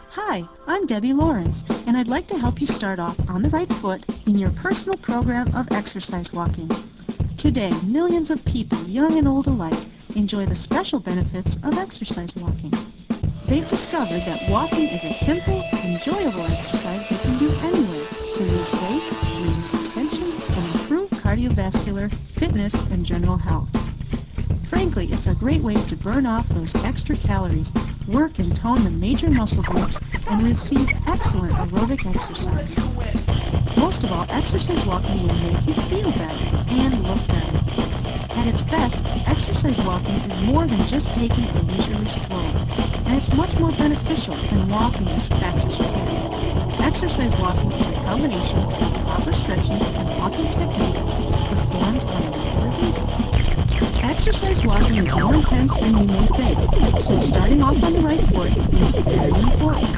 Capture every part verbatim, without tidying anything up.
Hi, I'm Debbie Lawrence, and I'd like to help you start off on the right foot in your personal program of exercise walking. Today, millions of people, young and old alike, enjoy the special benefits of exercise walking. They've discovered that walking is a simple, enjoyable exercise they can do anywhere to lose weight, release tension, and improve cardiovascular, fitness, and general health. Frankly, it's a great way to burn off those extra calories, work and tone the major muscle groups, and receive excellent aerobic exercise. Most of all, exercise walking will make you feel better and look better. At its best, exercise walking is more than just taking a leisurely stroll, and it's much more beneficial than walking as fast as you can. Exercise walking is a combination of proper stretching and walking technique performed on a regular basis. Exercise walking is more intense than you may think, so starting off on the right foot is very important.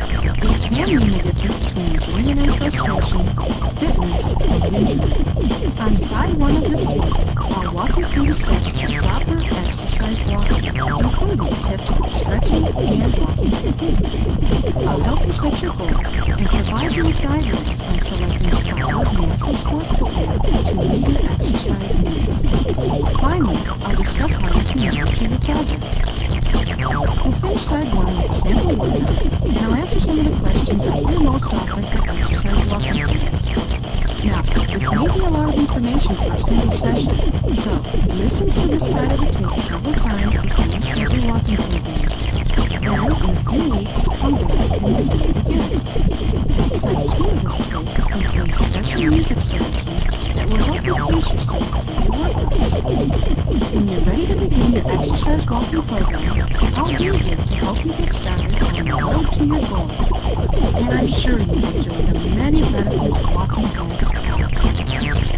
It can mean the difference between enjoyment and frustration, fitness and injury. On side one of this tape, I'll walk you through the steps to proper exercise walking, including tips like stretching and walking technique. I'll help you set your goals and provide you with guidelines on selecting the proper natural sport footwear to meet your exercise needs. Finally, I'll discuss how you can monitor your progress. We'll finish side one with a sample workout, and I'll answer some of the questions I hear most often at exercise walking clinics. Now, this may be a lot of information for a single session, so listen to this side of the tape several times before you start your walking program. Then, in a few weeks, come back and review it again. Side two of this tape contains special music selections that will help you pace yourself through your workouts. When you're ready to begin your exercise walking program, I'll be here to help you get started on the road to your goals. And I'm sure you'll enjoy the many benefits walking has to offer.